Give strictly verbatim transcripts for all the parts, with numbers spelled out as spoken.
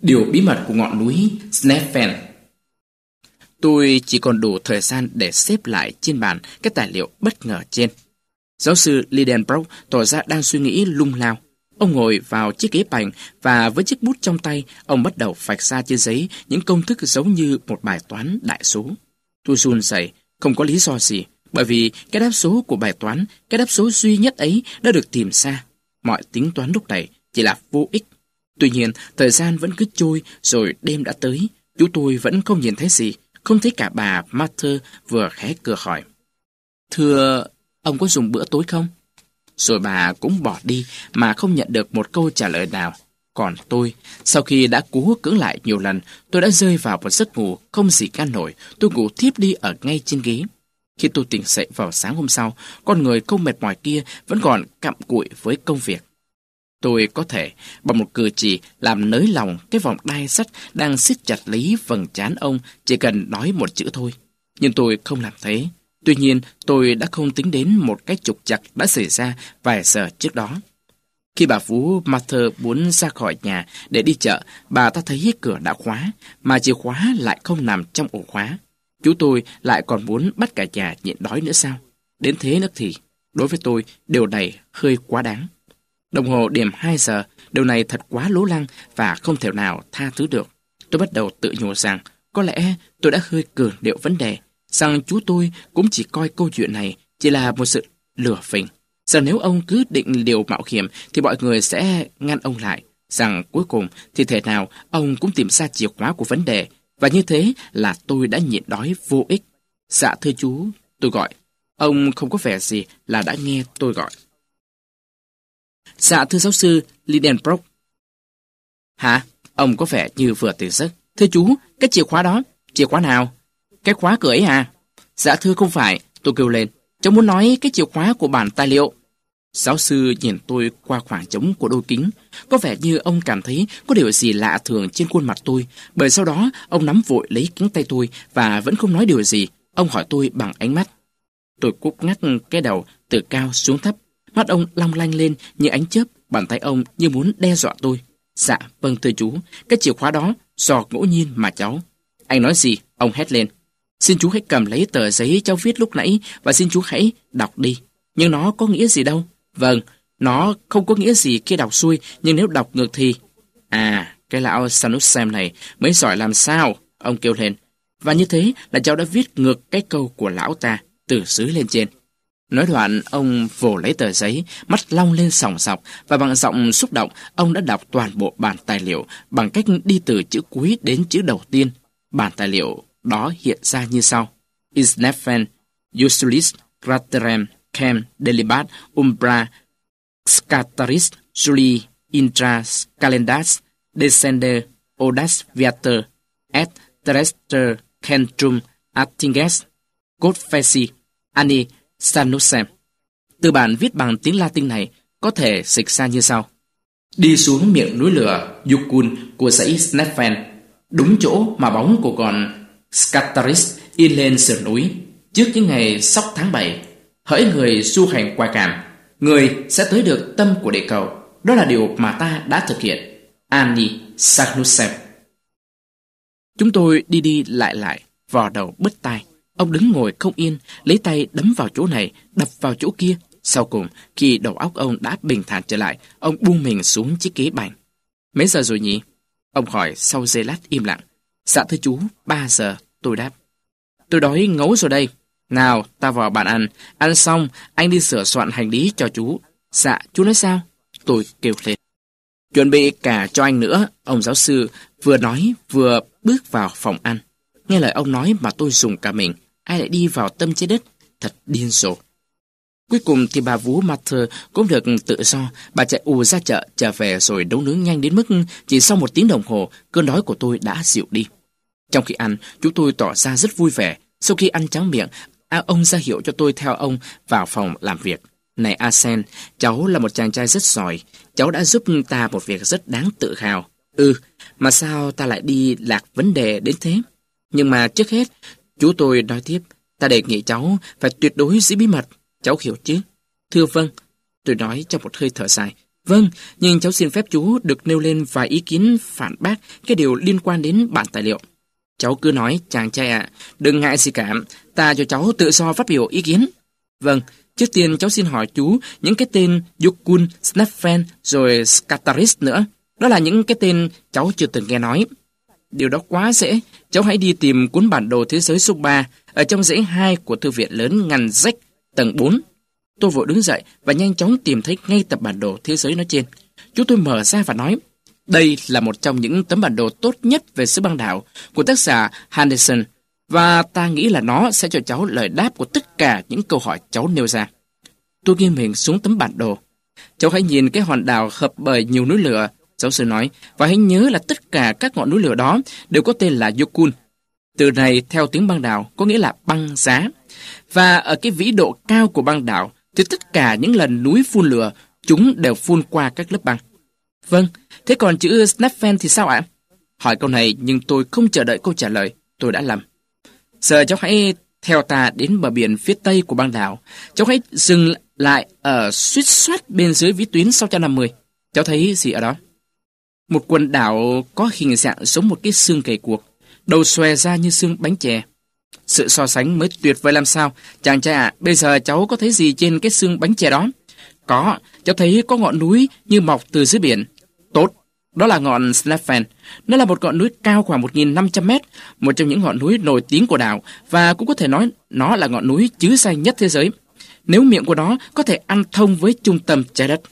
Điều bí mật của ngọn núi Snæfell. Tôi chỉ còn đủ thời gian để xếp lại trên bàn các tài liệu bất ngờ trên. Giáo sư Lidenbrock tỏ ra đang suy nghĩ lung lao. Ông ngồi vào chiếc ghế bành và với chiếc bút trong tay, ông bắt đầu vạch ra trên giấy những công thức giống như một bài toán đại số. Tôi run rẩy, không có lý do gì, bởi vì cái đáp số của bài toán, cái đáp số duy nhất ấy đã được tìm ra. Mọi tính toán lúc này chỉ là vô ích. Tuy nhiên, thời gian vẫn cứ trôi rồi đêm đã tới. Chú tôi vẫn không nhìn thấy gì, không thấy cả bà Martha vừa khẽ cửa hỏi. Thưa, ông có dùng bữa tối không? Rồi bà cũng bỏ đi mà không nhận được một câu trả lời nào. Còn tôi, sau khi đã cố cưỡng lại nhiều lần, tôi đã rơi vào một giấc ngủ không gì ngăn nổi. Tôi ngủ thiếp đi ở ngay trên ghế. Khi tôi tỉnh dậy vào sáng hôm sau, con người không mệt mỏi kia vẫn còn cặm cụi với công việc. Tôi có thể, bằng một cử chỉ, làm nới lòng cái vòng đai sắt đang siết chặt lấy vầng trán ông, chỉ cần nói một chữ thôi. Nhưng tôi không làm thế. Tuy nhiên, tôi đã không tính đến một cái trục trặc đã xảy ra vài giờ trước đó. Khi bà Vú Martha muốn ra khỏi nhà để đi chợ, bà ta thấy cửa đã khóa, mà chìa khóa lại không nằm trong ổ khóa. Chú tôi lại còn muốn bắt cả nhà nhịn đói nữa sao? Đến thế nữa thì, đối với tôi, điều này hơi quá đáng. Đồng hồ điểm hai giờ, điều này thật quá lố lăng và không thể nào tha thứ được. Tôi bắt đầu tự nhủ rằng, có lẽ tôi đã hơi cường điệu vấn đề, rằng chú tôi cũng chỉ coi câu chuyện này chỉ là một sự lừa phỉnh. Rằng nếu ông cứ định liều mạo hiểm thì mọi người sẽ ngăn ông lại. Rằng cuối cùng thì thể nào ông cũng tìm ra chìa khóa của vấn đề. Và như thế là tôi đã nhịn đói vô ích. Dạ thưa chú, tôi gọi. Ông không có vẻ gì là đã nghe tôi gọi. Dạ thưa giáo sư Lidenbrock. Hả? Ông có vẻ như vừa tỉnh giấc. Thưa chú, cái chìa khóa đó. Chìa khóa nào? Cái khóa cửa ấy à? Dạ thưa không phải. Tôi kêu lên. Cháu muốn nói cái chìa khóa của bản tài liệu. Giáo sư nhìn tôi qua khoảng trống của đôi kính. Có vẻ như ông cảm thấy có điều gì lạ thường trên khuôn mặt tôi. Bởi sau đó, ông nắm vội lấy cánh tay tôi và vẫn không nói điều gì. Ông hỏi tôi bằng ánh mắt. Tôi cúp ngắt cái đầu từ cao xuống thấp. Mắt ông long lanh lên như ánh chớp. Bàn tay ông như muốn đe dọa tôi. Dạ, vâng thưa chú. Cái chìa khóa đó do ngẫu nhiên mà cháu. Anh nói gì? Ông hét lên. Xin chú hãy cầm lấy tờ giấy cháu viết lúc nãy và xin chú hãy đọc đi. Nhưng nó có nghĩa gì đâu? Vâng, nó không có nghĩa gì khi đọc xuôi, nhưng nếu đọc ngược thì... À, cái lão Sanussem này mới giỏi làm sao? Ông kêu lên. Và như thế là cháu đã viết ngược cái câu của lão ta, từ dưới lên trên. Nói đoạn, ông vồ lấy tờ giấy, mắt long lên sòng sọc, và bằng giọng xúc động, ông đã đọc toàn bộ bản tài liệu bằng cách đi từ chữ cuối đến chữ đầu tiên. Bản tài liệu đó hiện ra như sau. Isnefen, Usulis, Craterem, Chem, Delibat, Umbra, Scataris, Juli, Intra, Calendas, Descender, Odas, Viator, Et, Terrestre, Centrum, Attinges, Godfesi, Ani, Sanussem. Từ bản viết bằng tiếng Latin này có thể dịch ra như sau. Đi xuống miệng núi lửa Yukun của dãy Snæfell, đúng chỗ mà bóng của con Scataris in lên sườn núi, trước những ngày sóc tháng bảy. Hỡi người du hành qua cảm, người sẽ tới được tâm của địa cầu. Đó là điều mà ta đã thực hiện. Ani Sanussem. Chúng tôi đi đi lại lại, vò đầu bứt tai. Ông đứng ngồi không yên, lấy tay đấm vào chỗ này, đập vào chỗ kia. Sau cùng, khi đầu óc ông đã bình thản trở lại, ông buông mình xuống chiếc ghế bành. Mấy giờ rồi nhỉ? Ông hỏi sau giây lát im lặng. Dạ thưa chú, ba giờ, tôi đáp. Tôi đói ngấu rồi đây. Nào, ta vào bàn ăn. Ăn xong, anh đi sửa soạn hành lý cho chú. Dạ, chú nói sao? Tôi kêu lên. Chuẩn bị cả cho anh nữa, ông giáo sư vừa nói vừa bước vào phòng ăn. Nghe lời ông nói mà tôi rùng cả mình. Ai lại đi vào tâm trái đất? Thật điên rồ. Cuối cùng thì bà Vú Martha cũng được tự do. Bà chạy ù ra chợ, trở về rồi nấu nướng nhanh đến mức chỉ sau một tiếng đồng hồ, cơn đói của tôi đã dịu đi. Trong khi ăn, chúng tôi tỏ ra rất vui vẻ. Sau khi ăn tráng miệng, ông ra hiệu cho tôi theo ông vào phòng làm việc. Này Asen, cháu là một chàng trai rất giỏi. Cháu đã giúp ta một việc rất đáng tự hào. Ừ, mà sao ta lại đi lạc vấn đề đến thế? Nhưng mà trước hết, chú tôi nói tiếp, ta đề nghị cháu phải tuyệt đối giữ bí mật. Cháu hiểu chứ? Thưa vâng. Tôi nói trong một hơi thở dài. Vâng, nhưng cháu xin phép chú được nêu lên vài ý kiến phản bác cái điều liên quan đến bản tài liệu. Cháu cứ nói, chàng trai ạ, đừng ngại gì cả, ta cho cháu tự do phát biểu ý kiến. Vâng, trước tiên cháu xin hỏi chú những cái tên Yukun, Sneffen rồi Scataris nữa. Đó là những cái tên cháu chưa từng nghe nói. Điều đó quá dễ, cháu hãy đi tìm cuốn bản đồ thế giới số ba ở trong dãy hai của thư viện lớn ngăn rách tầng bốn. Tôi vội đứng dậy và nhanh chóng tìm thấy ngay tập bản đồ thế giới nói trên. Chú tôi mở ra và nói, đây là một trong những tấm bản đồ tốt nhất về xứ băng đảo của tác giả Henderson, và ta nghĩ là nó sẽ cho cháu lời đáp của tất cả những câu hỏi cháu nêu ra. Tôi nghiêng mình xuống tấm bản đồ. Cháu hãy nhìn cái hòn đảo hợp bởi nhiều núi lửa, giáo sư nói, và hãy nhớ là tất cả các ngọn núi lửa đó đều có tên là Yukun. Từ này theo tiếng băng đảo có nghĩa là băng giá. Và ở cái vĩ độ cao của băng đảo thì tất cả những lần núi phun lửa, chúng đều phun qua các lớp băng. Vâng, thế còn chữ Sneffen thì sao ạ? Hỏi câu này nhưng tôi không chờ đợi câu trả lời, tôi đã lầm. Giờ cháu hãy theo ta đến bờ biển phía tây của băng đảo. Cháu hãy dừng lại ở suýt soát bên dưới vĩ tuyến sáu trăm năm mươi. Cháu thấy gì ở đó? Một quần đảo có hình dạng giống một cái xương gầy guộc, đầu xòe ra như xương bánh chè. Sự so sánh mới tuyệt vời làm sao. Chàng trai ạ, bây giờ cháu có thấy gì trên cái xương bánh chè đó? Có, cháu thấy có ngọn núi như mọc từ dưới biển. Tốt, đó là ngọn Sneffen. Nó là một ngọn núi cao khoảng một nghìn năm trăm mét, một trong những ngọn núi nổi tiếng của đảo, và cũng có thể nói nó là ngọn núi chứa xanh nhất thế giới, nếu miệng của nó có thể ăn thông với trung tâm trái đất.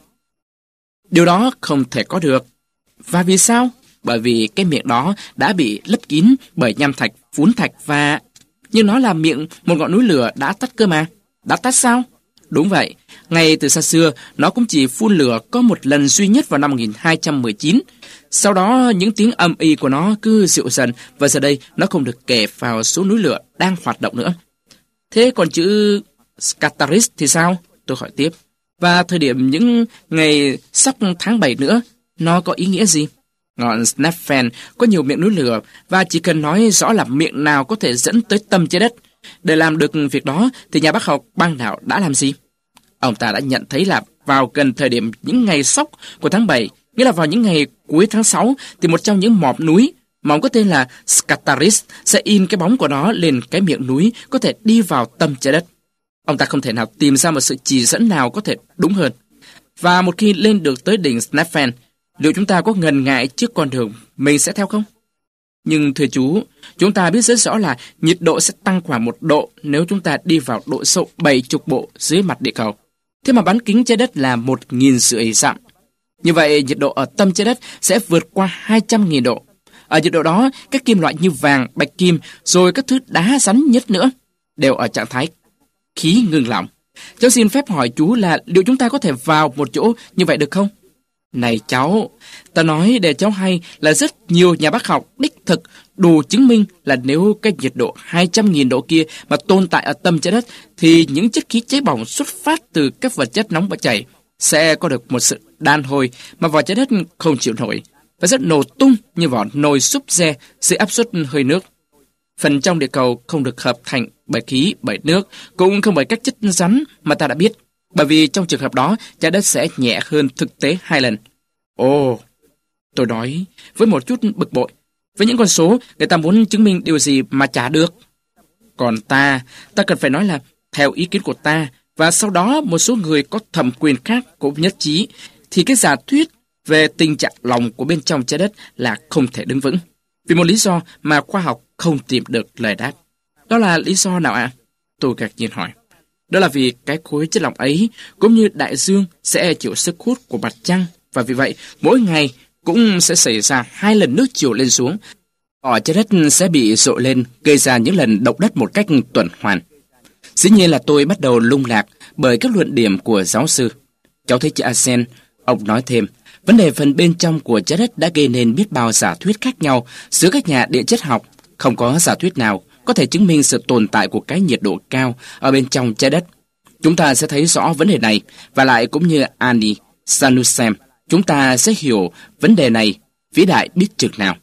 Điều đó không thể có được. Và vì sao? Bởi vì cái miệng đó đã bị lấp kín bởi nham thạch, phún thạch và... Nhưng nó là miệng một ngọn núi lửa đã tắt cơ mà. Đã tắt sao? Đúng vậy. Ngay từ xa xưa, nó cũng chỉ phun lửa có một lần duy nhất vào năm một nghìn hai trăm mười chín. Sau đó, những tiếng âm ỉ của nó cứ dịu dần, và giờ đây nó không được kể vào số núi lửa đang hoạt động nữa. Thế còn chữ Scataris thì sao? Tôi hỏi tiếp. Và thời điểm những ngày sắp tháng bảy nữa, nó có ý nghĩa gì? Ngọn Sneffen có nhiều miệng núi lửa, và chỉ cần nói rõ là miệng nào có thể dẫn tới tâm trái đất. Để làm được việc đó thì nhà bác học băng đảo đã làm gì? Ông ta đã nhận thấy là vào gần thời điểm những ngày sóc của tháng bảy, nghĩa là vào những ngày cuối tháng sáu, thì một trong những mỏm núi mà ông có tên là Scataris sẽ in cái bóng của nó lên cái miệng núi có thể đi vào tâm trái đất. Ông ta không thể nào tìm ra một sự chỉ dẫn nào có thể đúng hơn. Và một khi lên được tới đỉnh Sneffen, liệu chúng ta có ngần ngại trước con đường mình sẽ theo không? Nhưng thưa chú, chúng ta biết rất rõ là nhiệt độ sẽ tăng khoảng một độ nếu chúng ta đi vào độ sâu bảy mươi bộ dưới mặt địa cầu. Thế mà bán kính trái đất là một nghìn rưỡi dặm. Như vậy, nhiệt độ ở tâm trái đất sẽ vượt qua hai trăm nghìn độ. Ở nhiệt độ đó, các kim loại như vàng, bạch kim, rồi các thứ đá rắn nhất nữa, đều ở trạng thái khí ngưng lỏng. Cháu xin phép hỏi chú là liệu chúng ta có thể vào một chỗ như vậy được không? Này cháu, ta nói để cháu hay là rất nhiều nhà bác học đích thực đủ chứng minh là nếu cái nhiệt độ hai trăm nghìn độ kia mà tồn tại ở tâm trái đất, thì những chất khí cháy bỏng xuất phát từ các vật chất nóng và chảy sẽ có được một sự đàn hồi mà vỏ trái đất không chịu nổi, và rất nổ tung như vỏ nồi súp re dưới áp suất hơi nước. Phần trong địa cầu không được hợp thành bởi khí, bởi nước, cũng không bởi các chất rắn mà ta đã biết, bởi vì trong trường hợp đó trái đất sẽ nhẹ hơn thực tế hai lần. Ồ, tôi nói với một chút bực bội. Với những con số, người ta muốn chứng minh điều gì mà chả được. Còn ta, ta cần phải nói là theo ý kiến của ta, và sau đó một số người có thẩm quyền khác cũng nhất trí, thì cái giả thuyết về tình trạng lòng của bên trong trái đất là không thể đứng vững. Vì một lý do mà khoa học không tìm được lời đáp. Đó là lý do nào ạ? À? Tôi ngạc nhiên hỏi. Đó là vì cái khối chất lỏng ấy, cũng như đại dương, sẽ chịu sức hút của mặt trăng, và vì vậy, mỗi ngày cũng sẽ xảy ra hai lần nước chiều lên xuống. Ở trái đất sẽ bị dội lên, gây ra những lần động đất một cách tuần hoàn. Dĩ nhiên là tôi bắt đầu lung lạc bởi các luận điểm của giáo sư. Cháu thấy chị Asen, ông nói thêm, vấn đề phần bên trong của trái đất đã gây nên biết bao giả thuyết khác nhau giữa các nhà địa chất học. Không có giả thuyết nào có thể chứng minh sự tồn tại của cái nhiệt độ cao ở bên trong trái đất. Chúng ta sẽ thấy rõ vấn đề này, và lại cũng như Annie Sanusem, chúng ta sẽ hiểu vấn đề này vĩ đại biết chừng nào.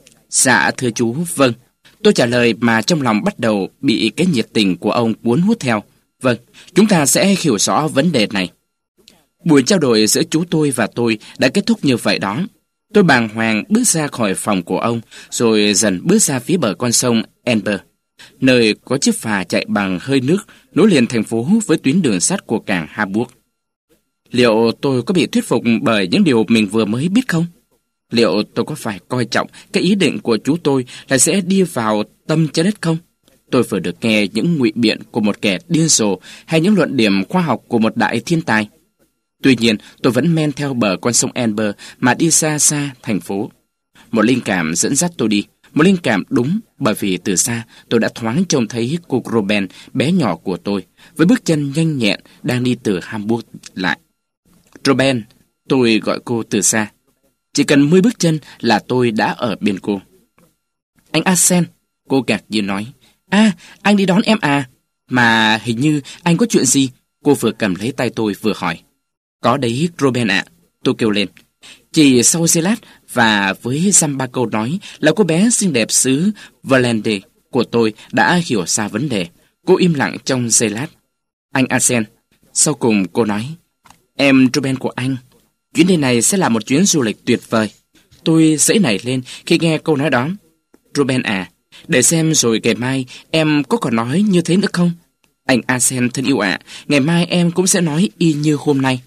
Dạ thưa chú, vâng. Tôi trả lời mà trong lòng bắt đầu bị cái nhiệt tình của ông cuốn hút theo. Vâng, chúng ta sẽ hiểu rõ vấn đề này. Buổi trao đổi giữa chú tôi và tôi đã kết thúc như vậy đó. Tôi bàng hoàng bước ra khỏi phòng của ông, rồi dần bước ra phía bờ con sông Amber, nơi có chiếc phà chạy bằng hơi nước nối liền thành phố với tuyến đường sắt của cảng Hamburg. Liệu tôi có bị thuyết phục bởi những điều mình vừa mới biết không? Liệu tôi có phải coi trọng cái ý định của chú tôi là sẽ đi vào tâm trái đất không? Tôi vừa được nghe những ngụy biện của một kẻ điên rồ hay những luận điểm khoa học của một đại thiên tài. Tuy nhiên, tôi vẫn men theo bờ con sông Amber mà đi xa xa thành phố. Một linh cảm dẫn dắt tôi đi, một linh cảm đúng, bởi vì từ xa tôi đã thoáng trông thấy cô Groben bé nhỏ của tôi, với bước chân nhanh nhẹn đang đi từ Hamburg lại. Groben, tôi gọi cô từ xa. Chỉ cần mười bước chân là tôi đã ở bên cô. Anh Arsene, cô ngạc nhiên nói. À, anh đi đón em à? Mà hình như anh có chuyện gì? Cô vừa cầm lấy tay tôi vừa hỏi. Có đấy, Groben ạ, tôi kêu lên. Chỉ sau giây lát và với dăm ba câu nói là cô bé xinh đẹp xứ Valende của tôi đã hiểu ra vấn đề. Cô im lặng trong giây lát. Anh Arsene, sau cùng cô nói. Em Groben của anh, chuyến đi này sẽ là một chuyến du lịch tuyệt vời. Tôi giãy nảy lên khi nghe câu nói đó. Groben à, để xem rồi ngày mai em có còn nói như thế nữa không? Anh Arsene thân yêu ạ, ngày mai em cũng sẽ nói y như hôm nay.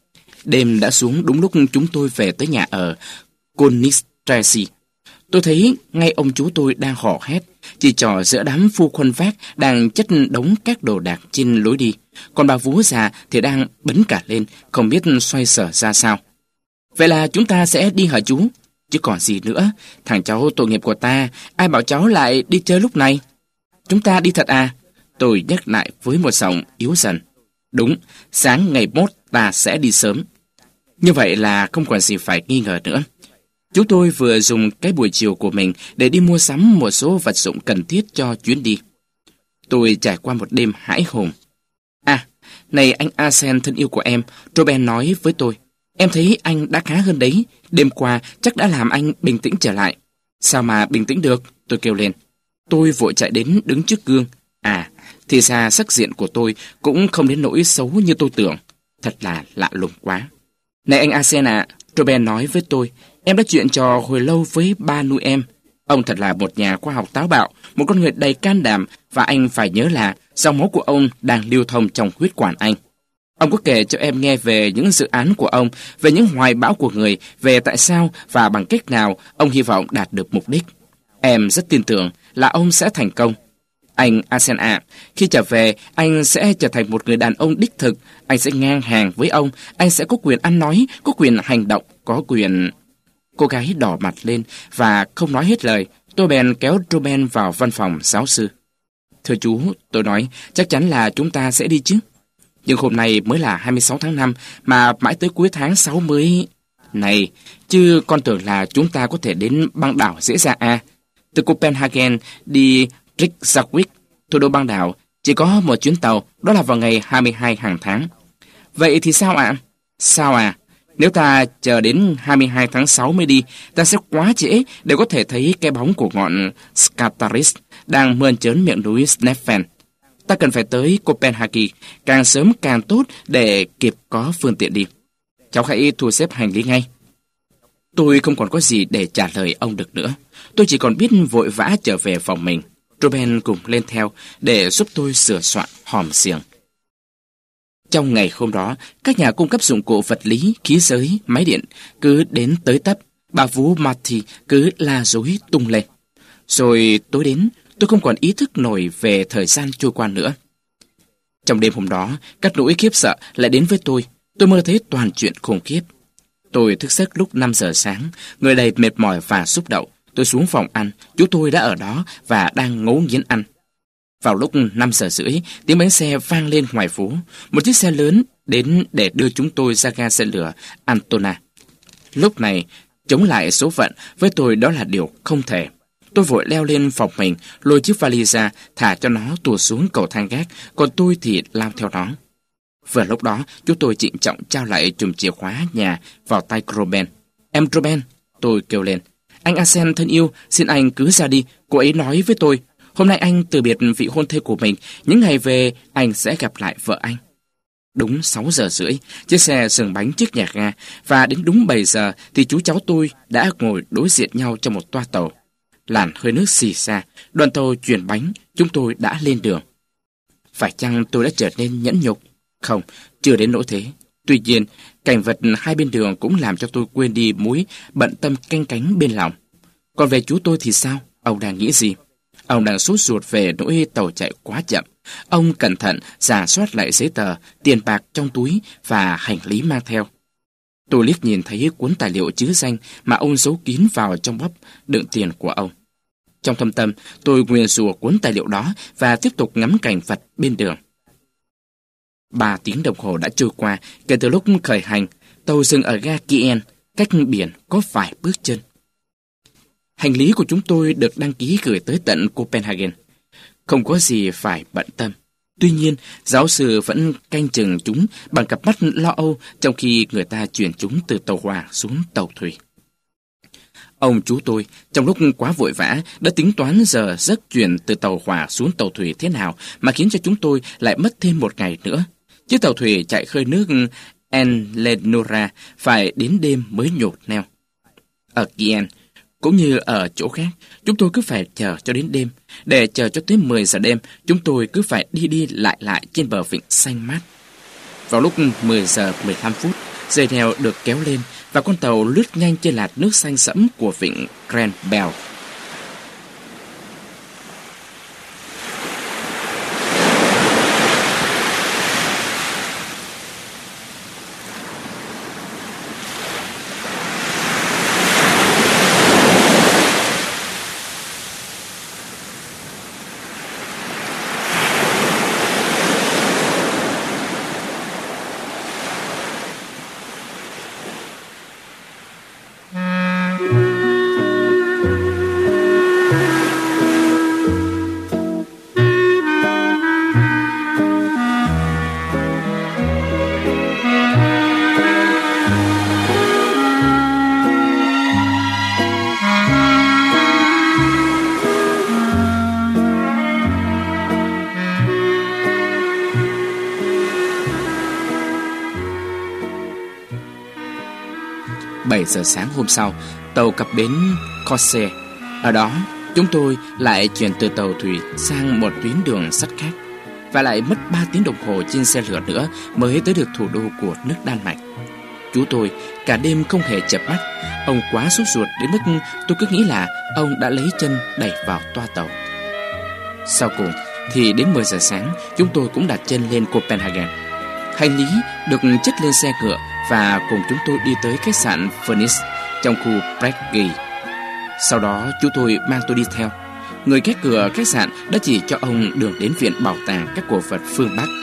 Đêm đã xuống đúng lúc chúng tôi về tới nhà ở Königstraße. Tôi thấy ngay ông chú tôi đang hò hét, chỉ trò giữa đám phu khuân vác đang chất đống các đồ đạc trên lối đi. Còn bà vú già thì đang bấn cả lên, không biết xoay sở ra sao. Vậy là chúng ta sẽ đi hả chú? Chứ còn gì nữa, thằng cháu tội nghiệp của ta, ai bảo cháu lại đi chơi lúc này? Chúng ta đi thật à? Tôi nhắc lại với một giọng yếu dần. Đúng, sáng ngày mốt ta sẽ đi sớm. Như vậy là không còn gì phải nghi ngờ nữa. Chú tôi vừa dùng cái buổi chiều của mình để đi mua sắm một số vật dụng cần thiết cho chuyến đi. Tôi trải qua một đêm hãi hùng. À, này anh Arsene thân yêu của em, Robin nói với tôi. Em thấy anh đã khá hơn đấy, đêm qua chắc đã làm anh bình tĩnh trở lại. Sao mà bình tĩnh được? Tôi kêu lên. Tôi vội chạy đến đứng trước gương. À, thì ra sắc diện của tôi cũng không đến nỗi xấu như tôi tưởng. Thật là lạ lùng quá. Này anh Arsene ạ, Robin nói với tôi, em đã chuyện trò hồi lâu với ba nuôi em. Ông thật là một nhà khoa học táo bạo, một con người đầy can đảm, và anh phải nhớ là dòng máu của ông đang lưu thông trong huyết quản anh. Ông có kể cho em nghe về những dự án của ông, về những hoài bão của người, về tại sao và bằng cách nào ông hy vọng đạt được mục đích. Em rất tin tưởng là ông sẽ thành công. Anh Arsene ạ, khi trở về, anh sẽ trở thành một người đàn ông đích thực, anh sẽ ngang hàng với ông, anh sẽ có quyền ăn nói, có quyền hành động, có quyền... Cô gái đỏ mặt lên và không nói hết lời. Tôi bèn kéo Robin vào văn phòng giáo sư. Thưa chú, tôi nói, chắc chắn là chúng ta sẽ đi chứ. Nhưng hôm nay mới là hai mươi sáu tháng năm, mà mãi tới cuối tháng sáu mới... Này, chứ con tưởng là chúng ta có thể đến băng đảo dễ dàng à? Từ Copenhagen đi Reykjavik, thủ đô băng đảo, chỉ có một chuyến tàu, đó là vào ngày hai mươi hai hàng tháng. Vậy thì sao ạ? Sao à? Nếu ta chờ đến hai mươi hai tháng sáu mới đi, ta sẽ quá trễ để có thể thấy cái bóng của ngọn Scartaris đang mơn trớn miệng núi Sneffen. Ta cần phải tới Copenhagen càng sớm càng tốt để kịp có phương tiện đi. Cháu hãy thu xếp hành lý ngay. Tôi không còn có gì để trả lời ông được nữa. Tôi chỉ còn biết vội vã trở về phòng mình. Robin cùng lên theo để giúp tôi sửa soạn hòm xiềng. Trong ngày hôm đó, các nhà cung cấp dụng cụ vật lý, khí giới, máy điện cứ đến tới tấp. Bà vú Marty cứ la dối tung lên. Rồi tối đến, tôi không còn ý thức nổi về thời gian trôi qua nữa. Trong đêm hôm đó, các nỗi khiếp sợ lại đến với tôi. Tôi mơ thấy toàn chuyện khủng khiếp. Tôi thức giấc lúc năm giờ sáng, người đầy mệt mỏi và xúc động. Tôi xuống phòng ăn, chú tôi đã ở đó và đang ngấu nghiến ăn. Vào lúc năm giờ rưỡi, tiếng bánh xe vang lên ngoài phố. Một chiếc xe lớn đến để đưa chúng tôi ra ga xe lửa Antona. Lúc này, chống lại số phận với tôi đó là điều không thể. Tôi vội leo lên phòng mình, lôi chiếc vali ra, thả cho nó tụt xuống cầu thang gác, còn tôi thì lao theo nó. Vừa lúc đó, chú tôi trịnh trọng trao lại chùm chìa khóa nhà vào tay Robin. Em Robin, tôi kêu lên. Anh Arsene thân yêu, xin anh cứ ra đi, cô ấy nói với tôi. Hôm nay anh từ biệt vị hôn thê của mình, những ngày về anh sẽ gặp lại vợ anh. Đúng sáu giờ rưỡi, chiếc xe dừng bánh trước nhà ga, và đến đúng bảy giờ thì chú cháu tôi đã ngồi đối diện nhau trong một toa tàu. Làn hơi nước xì xa, đoàn tàu chuyển bánh, chúng tôi đã lên đường. Phải chăng tôi đã trở nên nhẫn nhục? Không, chưa đến nỗi thế. Tuy nhiên, cảnh vật hai bên đường cũng làm cho tôi quên đi mối bận tâm canh cánh bên lòng. Còn về chú tôi thì sao? Ông đang nghĩ gì? Ông đang sốt ruột về nỗi tàu chạy quá chậm. Ông cẩn thận rà soát lại giấy tờ, tiền bạc trong túi và hành lý mang theo. Tôi liếc nhìn thấy cuốn tài liệu chứa danh mà ông giấu kín vào trong bóp đựng tiền của ông. Trong thâm tâm, tôi nguyền rủa cuốn tài liệu đó và tiếp tục ngắm cảnh vật bên đường. Ba tiếng đồng hồ đã trôi qua kể từ lúc khởi hành. Tàu dừng ở ga Kien, cách biển có vài bước chân. Hành lý của chúng tôi được đăng ký gửi tới tận Copenhagen. Không có gì phải bận tâm. Tuy nhiên, giáo sư vẫn canh chừng chúng bằng cặp mắt lo âu trong khi người ta chuyển chúng từ tàu hỏa xuống tàu thủy. Ông chú tôi, trong lúc quá vội vã, đã tính toán giờ giấc chuyển từ tàu hỏa xuống tàu thủy thế nào mà khiến cho chúng tôi lại mất thêm một ngày nữa. Chiếc tàu thủy chạy khơi nước Enlenora phải đến đêm mới nhột neo. Ở Kien, cũng như ở chỗ khác, chúng tôi cứ phải chờ cho đến đêm. Để chờ cho tới mười giờ đêm, chúng tôi cứ phải đi đi lại lại trên bờ vịnh xanh mát. Vào lúc mười giờ mười lăm phút, dây neo được kéo lên và con tàu lướt nhanh trên lạt nước xanh sẫm của vịnh Grand Bell. bảy giờ sáng hôm sau, tàu cập bến Corsair. Ở đó, chúng tôi lại chuyển từ tàu thủy sang một tuyến đường sắt khác, và lại mất ba tiếng đồng hồ trên xe lửa nữa mới tới được thủ đô của nước Đan Mạch. Chú tôi cả đêm không hề chợp mắt. Ông quá sốt ruột đến mức tôi cứ nghĩ là ông đã lấy chân đẩy vào toa tàu. Sau cùng thì đến mười giờ sáng, chúng tôi cũng đặt chân lên Copenhagen. Hành lý được chất lên xe ngựa và cùng chúng tôi đi tới khách sạn Phoenix trong khu Bredgade. Sau đó chú tôi mang tôi đi theo. Người gác cửa khách sạn đã chỉ cho ông đường đến viện bảo tàng các cổ vật phương Bắc.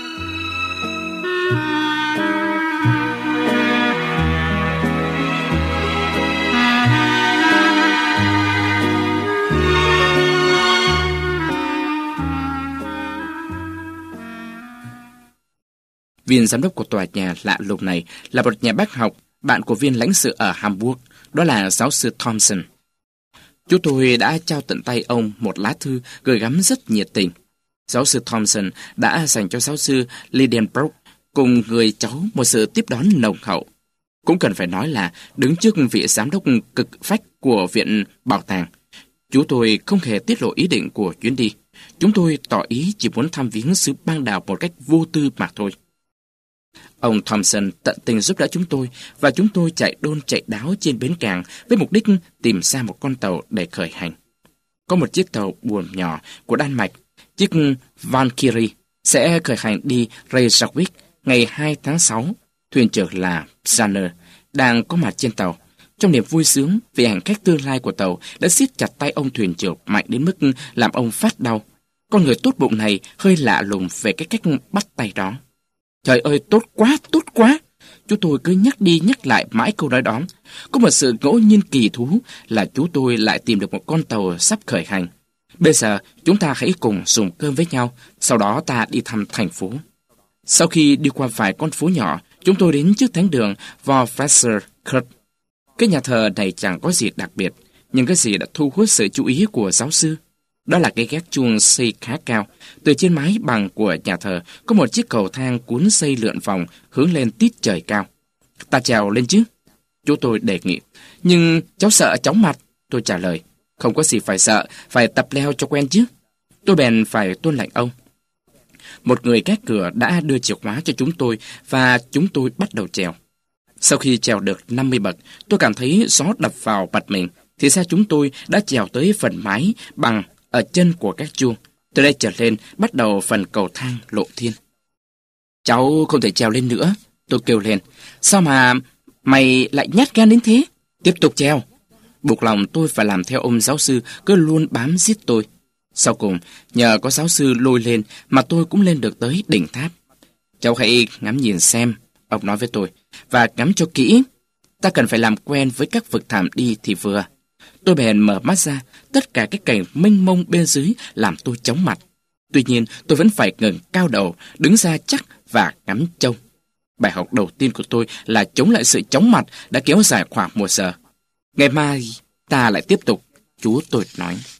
Viên giám đốc của tòa nhà lạ lùng này là một nhà bác học, bạn của viên lãnh sự ở Hamburg, đó là giáo sư Thompson. Chú tôi đã trao tận tay ông một lá thư gửi gắm rất nhiệt tình. Giáo sư Thompson đã dành cho giáo sư Lidenbrock cùng người cháu một sự tiếp đón nồng hậu. Cũng cần phải nói là đứng trước vị giám đốc cực phách của viện bảo tàng, chú tôi không hề tiết lộ ý định của chuyến đi. Chúng tôi tỏ ý chỉ muốn thăm viếng xứ bang đảo một cách vô tư mà thôi. Ông Thompson tận tình giúp đỡ chúng tôi, và chúng tôi chạy đôn chạy đáo trên bến cảng với mục đích tìm ra một con tàu để khởi hành. Có một chiếc tàu buồm nhỏ của Đan Mạch, chiếc Valkyrie, sẽ khởi hành đi Reykjavik ngày hai tháng sáu. Thuyền trưởng là Zanner đang có mặt trên tàu. Trong niềm vui sướng vì hành khách tương lai của tàu đã siết chặt tay ông thuyền trưởng mạnh đến mức làm ông phát đau. Con người tốt bụng này hơi lạ lùng về cái cách bắt tay đó. Trời ơi, tốt quá, tốt quá! Chú tôi cứ nhắc đi nhắc lại mãi câu nói đó. Có một sự ngẫu nhiên kỳ thú là chú tôi lại tìm được một con tàu sắp khởi hành. Bây giờ, chúng ta hãy cùng dùng cơm với nhau, sau đó ta đi thăm thành phố. Sau khi đi qua vài con phố nhỏ, chúng tôi đến trước thánh đường Vorfasser Kirk. Cái nhà thờ này chẳng có gì đặc biệt, nhưng cái gì đã thu hút sự chú ý của giáo sư. Đó là cái gác chuông xây khá cao. Từ trên mái bằng của nhà thờ có một chiếc cầu thang cuốn xây lượn vòng hướng lên tít trời cao. Ta trèo lên chứ? Chú tôi đề nghị. Nhưng cháu sợ chóng mặt, tôi trả lời. Không có gì phải sợ, phải tập leo cho quen chứ. Tôi bèn phải tuân lệnh ông. Một người gác cửa đã đưa chìa khóa cho chúng tôi và chúng tôi bắt đầu trèo. Sau khi trèo được năm mươi bậc, tôi cảm thấy gió đập vào mặt mình. Thì ra chúng tôi đã trèo tới phần mái bằng ở chân của gác chuông. Từ đây trở lên bắt đầu phần cầu thang lộ thiên. Cháu không thể trèo lên nữa, tôi kêu lên. Sao mà mày lại nhát gan đến thế? Tiếp tục trèo. Buộc lòng tôi phải làm theo ông giáo sư cứ luôn bám giết tôi. Sau cùng, nhờ có giáo sư lôi lên mà tôi cũng lên được tới đỉnh tháp. Cháu hãy ngắm nhìn xem, ông nói với tôi, và ngắm cho kỹ. Ta cần phải làm quen với các vực thẳm đi thì vừa. Tôi bèn mở mắt ra, tất cả cái cảnh mênh mông bên dưới làm tôi chóng mặt. Tuy nhiên, tôi vẫn phải ngẩng cao đầu, đứng ra chắc và ngắm trông. Bài học đầu tiên của tôi là chống lại sự chóng mặt đã kéo dài khoảng một giờ. Ngày mai, ta lại tiếp tục, chú tôi nói.